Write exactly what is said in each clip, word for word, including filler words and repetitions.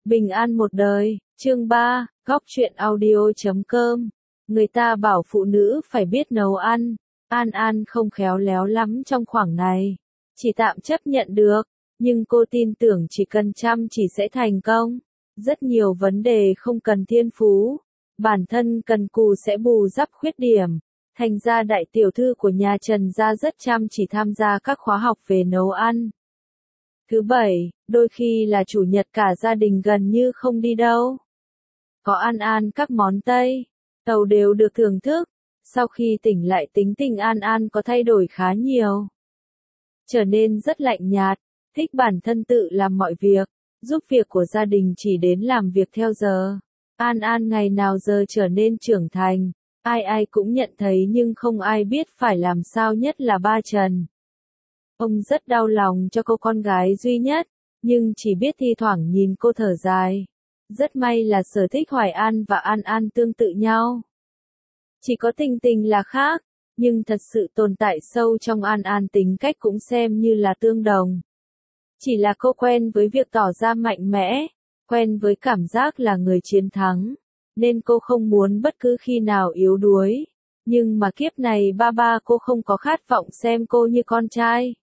Bình an một đời, chương ba, góc truyện audio chấm com. Người ta bảo phụ nữ phải biết nấu ăn. An An không khéo léo lắm trong khoảng này. Chỉ tạm chấp nhận được. Nhưng cô tin tưởng chỉ cần chăm chỉ sẽ thành công. Rất nhiều vấn đề không cần thiên phú. Bản thân cần cù sẽ bù đắp khuyết điểm. Thành ra đại tiểu thư của nhà Trần gia rất chăm chỉ tham gia các khóa học về nấu ăn. Thứ bảy, đôi khi là chủ nhật cả gia đình gần như không đi đâu. Có An An các món Tây, Tàu đều được thưởng thức. Sau khi tỉnh lại tính tình An An có thay đổi khá nhiều. Trở nên rất lạnh nhạt, thích bản thân tự làm mọi việc, giúp việc của gia đình chỉ đến làm việc theo giờ. An An ngày nào giờ trở nên trưởng thành, ai ai cũng nhận thấy nhưng không ai biết phải làm sao, nhất là ba Trần. Ông rất đau lòng cho cô con gái duy nhất, nhưng chỉ biết thi thoảng nhìn cô thở dài. Rất may là sở thích Hoài An và An An tương tự nhau. Chỉ có tình tình là khác, nhưng thật sự tồn tại sâu trong An An tính cách cũng xem như là tương đồng. Chỉ là cô quen với việc tỏ ra mạnh mẽ, quen với cảm giác là người chiến thắng, nên cô không muốn bất cứ khi nào yếu đuối. Nhưng mà kiếp này ba ba cô không có khát vọng xem cô như con trai.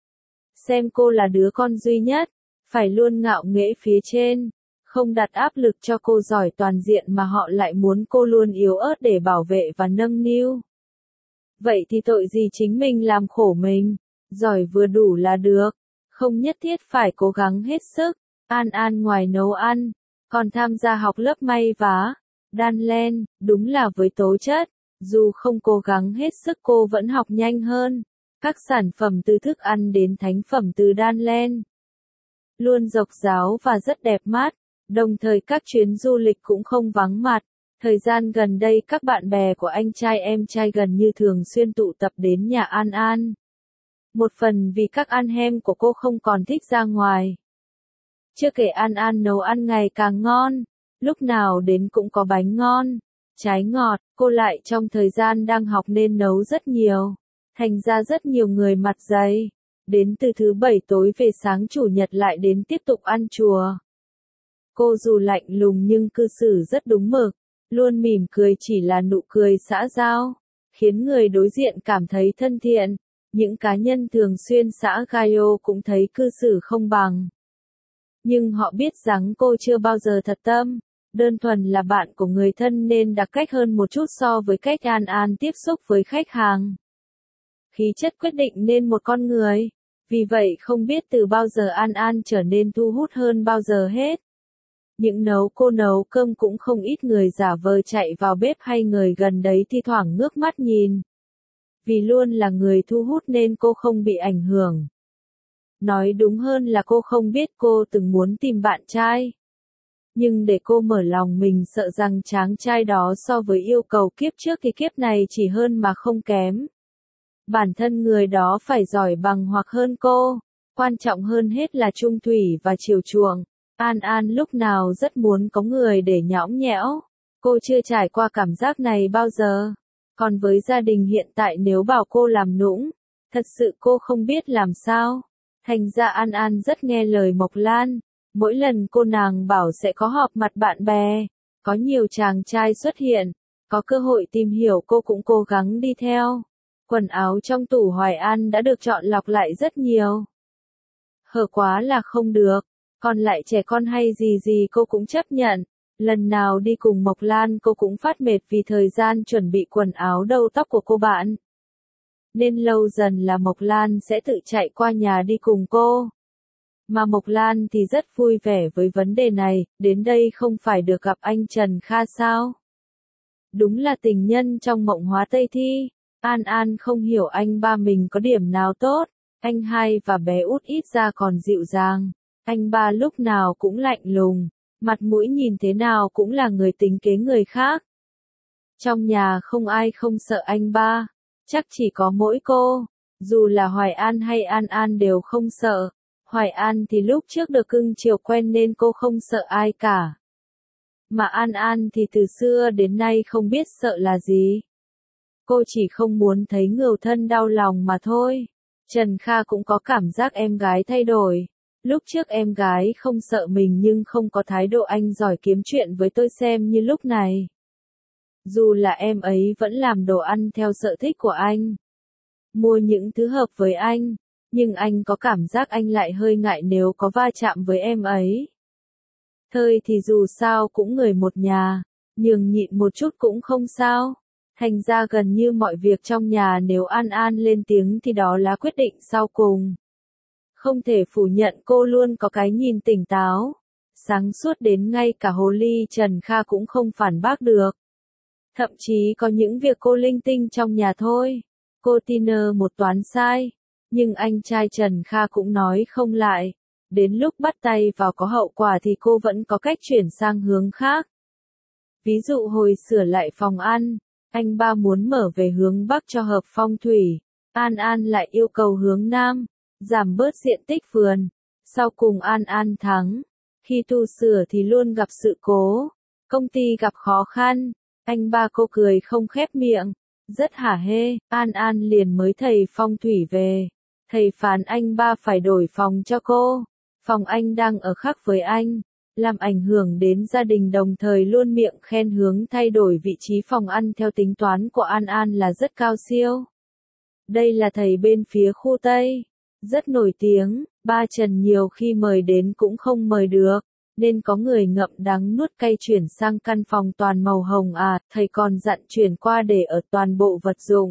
Xem cô là đứa con duy nhất, phải luôn ngạo nghễ phía trên, không đặt áp lực cho cô giỏi toàn diện mà họ lại muốn cô luôn yếu ớt để bảo vệ và nâng niu. Vậy thì tội gì chính mình làm khổ mình, giỏi vừa đủ là được, không nhất thiết phải cố gắng hết sức. An An ngoài nấu ăn, còn tham gia học lớp may vá, đan len, đúng là với tố chất, dù không cố gắng hết sức cô vẫn học nhanh hơn. Các sản phẩm từ thức ăn đến thánh phẩm từ đan len. Luôn độc đáo và rất đẹp mắt, đồng thời các chuyến du lịch cũng không vắng mặt. Thời gian gần đây các bạn bè của anh trai em trai gần như thường xuyên tụ tập đến nhà An An. Một phần vì các ăn hem của cô không còn thích ra ngoài. Chưa kể An An nấu ăn ngày càng ngon, lúc nào đến cũng có bánh ngon, trái ngọt, cô lại trong thời gian đang học nên nấu rất nhiều. Thành ra rất nhiều người mặt dày, đến từ thứ bảy tối về sáng chủ nhật lại đến tiếp tục ăn chùa. Cô dù lạnh lùng nhưng cư xử rất đúng mực, luôn mỉm cười chỉ là nụ cười xã giao, khiến người đối diện cảm thấy thân thiện. Những cá nhân thường xuyên xã Gaio cũng thấy cư xử không bằng. Nhưng họ biết rằng cô chưa bao giờ thật tâm, đơn thuần là bạn của người thân nên đặc cách hơn một chút so với cách An An tiếp xúc với khách hàng. Khí chất quyết định nên một con người, vì vậy không biết từ bao giờ An An trở nên thu hút hơn bao giờ hết. Những nấu cô nấu cơm cũng không ít người giả vờ chạy vào bếp hay người gần đấy thi thoảng ngước mắt nhìn. Vì luôn là người thu hút nên cô không bị ảnh hưởng. Nói đúng hơn là cô không biết cô từng muốn tìm bạn trai. Nhưng để cô mở lòng mình sợ rằng chàng trai đó so với yêu cầu kiếp trước thì kiếp này chỉ hơn mà không kém. Bản thân người đó phải giỏi bằng hoặc hơn cô, quan trọng hơn hết là trung thủy và chiều chuộng. An An lúc nào rất muốn có người để nhõng nhẽo, cô chưa trải qua cảm giác này bao giờ. Còn với gia đình hiện tại nếu bảo cô làm nũng, thật sự cô không biết làm sao. Thành ra An An rất nghe lời Mộc Lan, mỗi lần cô nàng bảo sẽ có họp mặt bạn bè, có nhiều chàng trai xuất hiện, có cơ hội tìm hiểu cô cũng cố gắng đi theo. Quần áo trong tủ Hoài An đã được chọn lọc lại rất nhiều. Hở quá là không được, còn lại trẻ con hay gì gì cô cũng chấp nhận. Lần nào đi cùng Mộc Lan cô cũng phát mệt vì thời gian chuẩn bị quần áo đầu tóc của cô bạn. Nên lâu dần là Mộc Lan sẽ tự chạy qua nhà đi cùng cô. Mà Mộc Lan thì rất vui vẻ với vấn đề này, đến đây không phải được gặp anh Trần Kha sao? Đúng là tình nhân trong mộng hóa Tây Thi. An An không hiểu anh ba mình có điểm nào tốt, anh hai và bé út ít ra còn dịu dàng, anh ba lúc nào cũng lạnh lùng, mặt mũi nhìn thế nào cũng là người tính kế người khác. Trong nhà không ai không sợ anh ba, chắc chỉ có mỗi cô, dù là Hoài An hay An An đều không sợ. Hoài An thì lúc trước được cưng chiều quen nên cô không sợ ai cả. Mà An An thì từ xưa đến nay không biết sợ là gì. Cô chỉ không muốn thấy người thân đau lòng mà thôi. Trần Kha cũng có cảm giác em gái thay đổi. Lúc trước em gái không sợ mình nhưng không có thái độ anh giỏi kiếm chuyện với tôi xem như lúc này. Dù là em ấy vẫn làm đồ ăn theo sở thích của anh. Mua những thứ hợp với anh. Nhưng anh có cảm giác anh lại hơi ngại nếu có va chạm với em ấy. Thời thì dù sao cũng người một nhà. Nhường nhịn một chút cũng không sao. Thành ra gần như mọi việc trong nhà nếu An An lên tiếng thì đó là quyết định sau cùng. Không thể phủ nhận cô luôn có cái nhìn tỉnh táo. Sáng suốt đến ngay cả hồ ly Trần Kha cũng không phản bác được. Thậm chí có những việc cô linh tinh trong nhà thôi. Cô Tina một toán sai. Nhưng anh trai Trần Kha cũng nói không lại. Đến lúc bắt tay vào có hậu quả thì cô vẫn có cách chuyển sang hướng khác. Ví dụ hồi sửa lại phòng ăn, anh ba muốn mở về hướng Bắc cho hợp phong thủy. An An lại yêu cầu hướng Nam, giảm bớt diện tích vườn. Sau cùng An An thắng. Khi tu sửa thì luôn gặp sự cố. Công ty gặp khó khăn. Anh ba cô cười không khép miệng. Rất hả hê, An An liền mới thầy phong thủy về. Thầy phán anh ba phải đổi phòng cho cô. Phòng anh đang ở khác với anh. Làm ảnh hưởng đến gia đình đồng thời luôn miệng khen hướng thay đổi vị trí phòng ăn theo tính toán của An An là rất cao siêu. Đây là thầy bên phía khu Tây. Rất nổi tiếng, ba Trần nhiều khi mời đến cũng không mời được. Nên có người ngậm đắng nuốt cay chuyển sang căn phòng toàn màu hồng à, thầy còn dặn chuyển qua để ở toàn bộ vật dụng.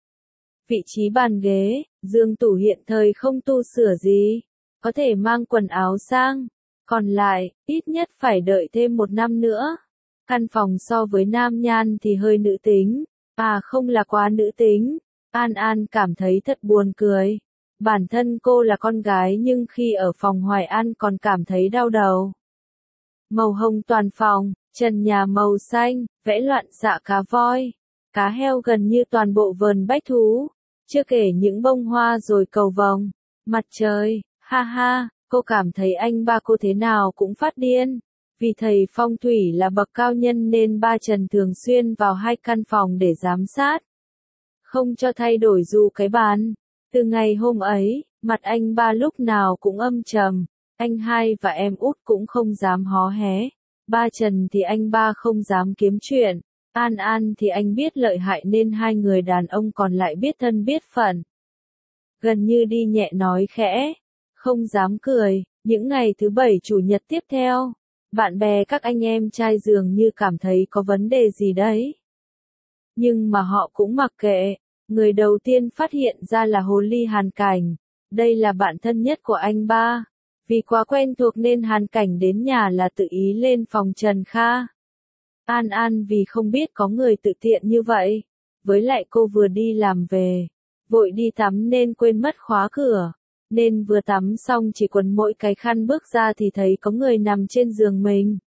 Vị trí bàn ghế, giường tủ hiện thời không tu sửa gì. Có thể mang quần áo sang. Còn lại, ít nhất phải đợi thêm một năm nữa. Căn phòng so với Nam Nhan thì hơi nữ tính. À không là quá nữ tính. An An cảm thấy thật buồn cười. Bản thân cô là con gái nhưng khi ở phòng Hoài An còn cảm thấy đau đầu. Màu hồng toàn phòng, trần nhà màu xanh, vẽ loạn xạ cá voi. Cá heo gần như toàn bộ vườn bách thú. Chưa kể những bông hoa rồi cầu vồng. Mặt trời, ha ha, cô cảm thấy anh ba cô thế nào cũng phát điên. Vì thầy phong thủy là bậc cao nhân nên ba Trần thường xuyên vào hai căn phòng để giám sát. Không cho thay đổi dù cái bàn. Từ ngày hôm ấy, mặt anh ba lúc nào cũng âm trầm. Anh hai và em út cũng không dám hó hé. Ba Trần thì anh ba không dám kiếm chuyện. An An thì anh biết lợi hại nên hai người đàn ông còn lại biết thân biết phận. Gần như đi nhẹ nói khẽ. Không dám cười. Những ngày thứ bảy chủ nhật tiếp theo. Bạn bè các anh em trai dường như cảm thấy có vấn đề gì đấy. Nhưng mà họ cũng mặc kệ. Người đầu tiên phát hiện ra là Hồ Ly Hàn Cảnh. Đây là bạn thân nhất của anh ba. Vì quá quen thuộc nên Hàn Cảnh đến nhà là tự ý lên phòng Trần Kha. An An vì không biết có người tự tiện như vậy. Với lại cô vừa đi làm về. Vội đi tắm nên quên mất khóa cửa. Nên vừa tắm xong chỉ quấn mỗi cái khăn bước ra thì thấy có người nằm trên giường mình.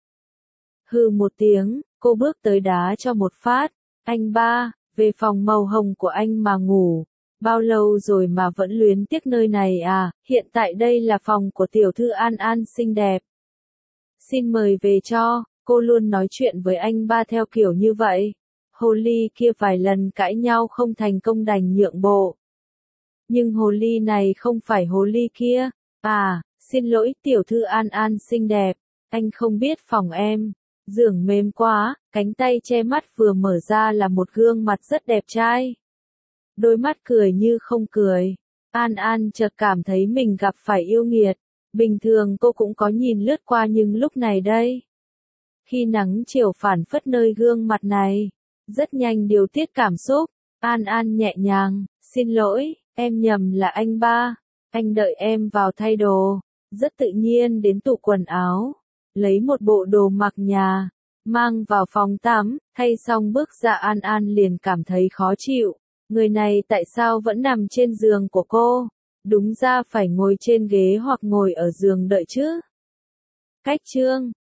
Hừ một tiếng, cô bước tới đá cho một phát. Anh ba, về phòng màu hồng của anh mà ngủ. Bao lâu rồi mà vẫn luyến tiếc nơi này à, hiện tại đây là phòng của tiểu thư An An xinh đẹp. Xin mời về cho, cô luôn nói chuyện với anh ba theo kiểu như vậy. Hồ ly kia vài lần cãi nhau không thành công đành nhượng bộ. Nhưng hồ ly này không phải hồ ly kia. À, xin lỗi tiểu thư An An xinh đẹp, anh không biết phòng em. Giường mềm quá, cánh tay che mắt vừa mở ra là một gương mặt rất đẹp trai. Đôi mắt cười như không cười. An An chợt cảm thấy mình gặp phải yêu nghiệt. Bình thường cô cũng có nhìn lướt qua nhưng lúc này đây. Khi nắng chiều phản phất nơi gương mặt này. Rất nhanh điều tiết cảm xúc. An An nhẹ nhàng, xin lỗi, em nhầm là anh ba. Anh đợi em vào thay đồ. Rất tự nhiên đến tủ quần áo. Lấy một bộ đồ mặc nhà. Mang vào phòng tắm, thay xong bước ra An An liền cảm thấy khó chịu. Người này tại sao vẫn nằm trên giường của cô? Đúng ra phải ngồi trên ghế hoặc ngồi ở giường đợi chứ. Cách chương